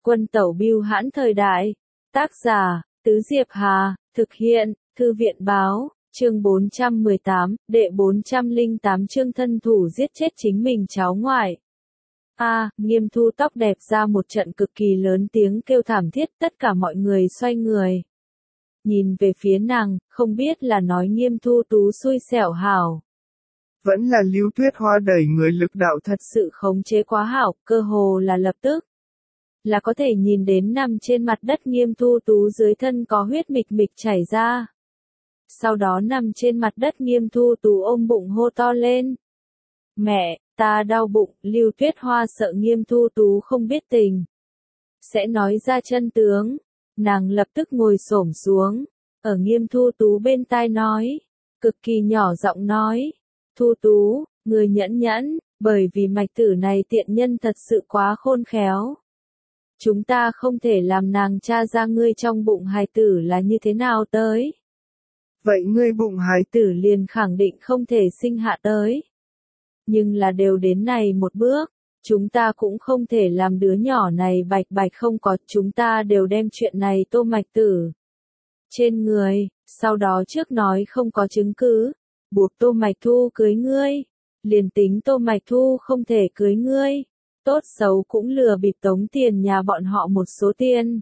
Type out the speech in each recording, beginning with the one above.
Quân tẩu bưu hãn thời đại. Tác giả, Tứ Diệp Hà, thực hiện, Thư viện báo, chương 418, đệ 408 chương thân thủ giết chết chính mình cháu ngoại. Nghiêm Thu tóc đẹp ra một trận cực kỳ lớn tiếng kêu thảm thiết, tất cả mọi người xoay người. Nhìn về phía nàng, không biết là nói Nghiêm Thu Tú xui xẻo hảo. Vẫn là Lưu Tuyết Hoa đẩy người lực đạo thật sự khống chế quá hảo, cơ hồ là lập tức. Là có thể nhìn đến nằm trên mặt đất Nghiêm Thu Tú dưới thân có huyết mịch mịch chảy ra. Sau đó nằm trên mặt đất Nghiêm Thu Tú ôm bụng hô to lên. Mẹ, ta đau bụng, Lưu Tuyết Hoa sợ Nghiêm Thu Tú không biết tình. Sẽ nói ra chân tướng. Nàng lập tức ngồi xổm xuống, ở Nghiêm Thu Tú bên tai nói, cực kỳ nhỏ giọng nói. Thu Tú, người nhẫn nhẫn, bởi vì mạch tử này tiện nhân thật sự quá khôn khéo. Chúng ta không thể làm nàng tra ra ngươi trong bụng hài tử là như thế nào tới. Vậy ngươi bụng hài tử liền khẳng định không thể sinh hạ tới. Nhưng là đều đến này một bước, chúng ta cũng không thể làm đứa nhỏ này bạch bạch không có, chúng ta đều đem chuyện này tô mạch tử trên người, sau đó trước nói không có chứng cứ, buộc Tô Mạch Thu cưới ngươi, liền tính Tô Mạch Thu không thể cưới ngươi, tốt xấu cũng lừa bịp tống tiền nhà bọn họ một số tiền.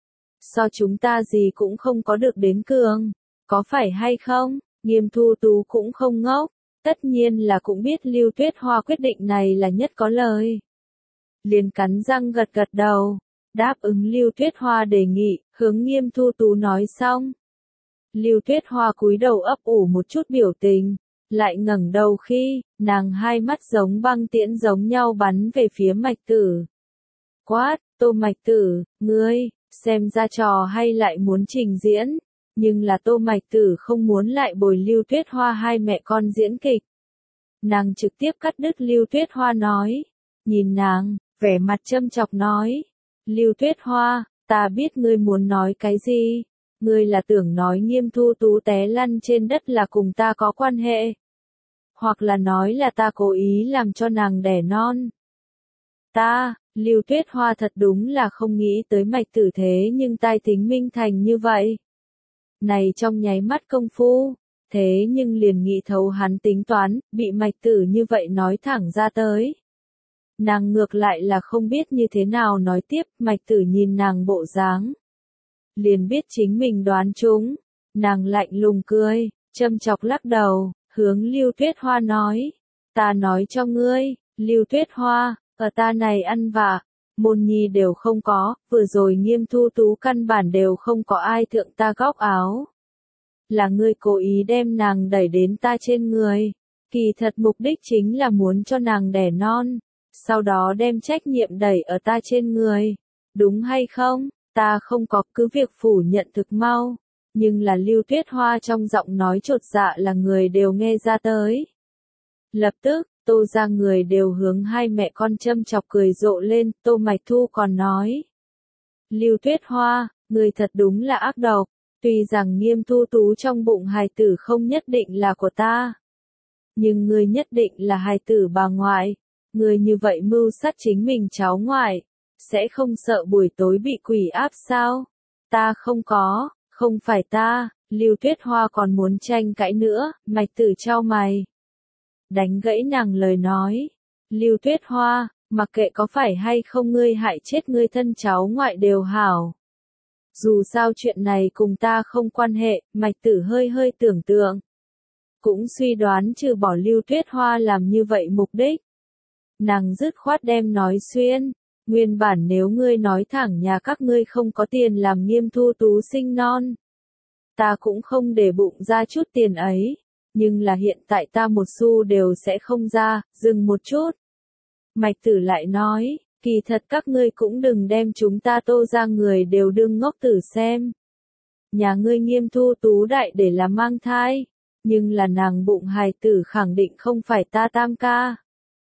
So chúng ta gì cũng không có được đến cường, có phải hay không? Nghiêm Thu Tú cũng không ngốc, tất nhiên là cũng biết Lưu Tuyết Hoa quyết định này là nhất có lời. Liền cắn răng gật gật đầu, đáp ứng Lưu Tuyết Hoa đề nghị, hướng Nghiêm Thu Tú nói xong. Lưu Tuyết Hoa cúi đầu ấp ủ một chút biểu tình, lại ngẩng đầu khi, nàng hai mắt giống băng tiễn giống nhau bắn về phía mạch tử. Quát, Tô Mạch Tử, ngươi, xem ra trò hay lại muốn trình diễn, nhưng là Tô Mạch Tử không muốn lại bồi Lưu Tuyết Hoa hai mẹ con diễn kịch. Nàng trực tiếp cắt đứt Lưu Tuyết Hoa nói, nhìn nàng, vẻ mặt châm chọc nói, Lưu Tuyết Hoa, ta biết ngươi muốn nói cái gì. Ngươi là tưởng nói Nghiêm Thu Tú té lăn trên đất là cùng ta có quan hệ. Hoặc là nói là ta cố ý làm cho nàng đẻ non. Lưu Tuyết Hoa thật đúng là không nghĩ tới mạch tử thế nhưng tai tính minh thành như vậy. Này trong nháy mắt công phu, thế nhưng liền nghĩ thấu hắn tính toán, bị mạch tử như vậy nói thẳng ra tới. Nàng ngược lại là không biết như thế nào nói tiếp, mạch tử nhìn nàng bộ dáng. Liền biết chính mình đoán trúng, nàng lạnh lùng cười, châm chọc lắc đầu, hướng Lưu Tuyết Hoa nói, ta nói cho ngươi, Lưu Tuyết Hoa, ở ta này ăn vạ, môn nhi đều không có, vừa rồi Nghiêm Thu Tú căn bản đều không có ai thượng ta góc áo. Là ngươi cố ý đem nàng đẩy đến ta trên người, kỳ thật mục đích chính là muốn cho nàng đẻ non, sau đó đem trách nhiệm đẩy ở ta trên người, đúng hay không? Ta không có, cứ việc phủ nhận thực mau, nhưng là Lưu Tuyết Hoa trong giọng nói chột dạ là người đều nghe ra tới. Lập tức, Tô ra người đều hướng hai mẹ con châm chọc cười rộ lên, Tô Mạch Thu còn nói. Lưu Tuyết Hoa, người thật đúng là ác độc, tuy rằng Nghiêm Thu Tú trong bụng hài tử không nhất định là của ta. Nhưng người nhất định là hài tử bà ngoại, người như vậy mưu sát chính mình cháu ngoại. Sẽ không sợ buổi tối bị quỷ áp sao? Ta không có, không phải ta, Lưu Tuyết Hoa còn muốn tranh cãi nữa, mạch tử trao mày. Đánh gãy nàng lời nói. Lưu Tuyết Hoa, mặc kệ có phải hay không ngươi hại chết ngươi thân cháu ngoại đều hảo. Dù sao chuyện này cùng ta không quan hệ, mạch tử hơi hơi tưởng tượng. Cũng suy đoán trừ bỏ Lưu Tuyết Hoa làm như vậy mục đích. Nàng dứt khoát đem nói xuyên. Nguyên bản nếu ngươi nói thẳng nhà các ngươi không có tiền làm Nghiêm Thu Tú sinh non. Ta cũng không để bụng ra chút tiền ấy, nhưng là hiện tại ta một xu đều sẽ không ra, dừng một chút. Mạch tử lại nói, kỳ thật các ngươi cũng đừng đem chúng ta Tô ra người đều đương ngốc tử xem. Nhà ngươi Nghiêm Thu Tú đại để làm mang thai, nhưng là nàng bụng hài tử khẳng định không phải ta tam ca.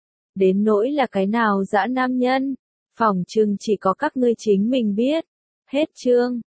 Đến nỗi là cái nào dã nam nhân. Phỏng chừng chỉ có các ngươi chính mình biết. Hết chương.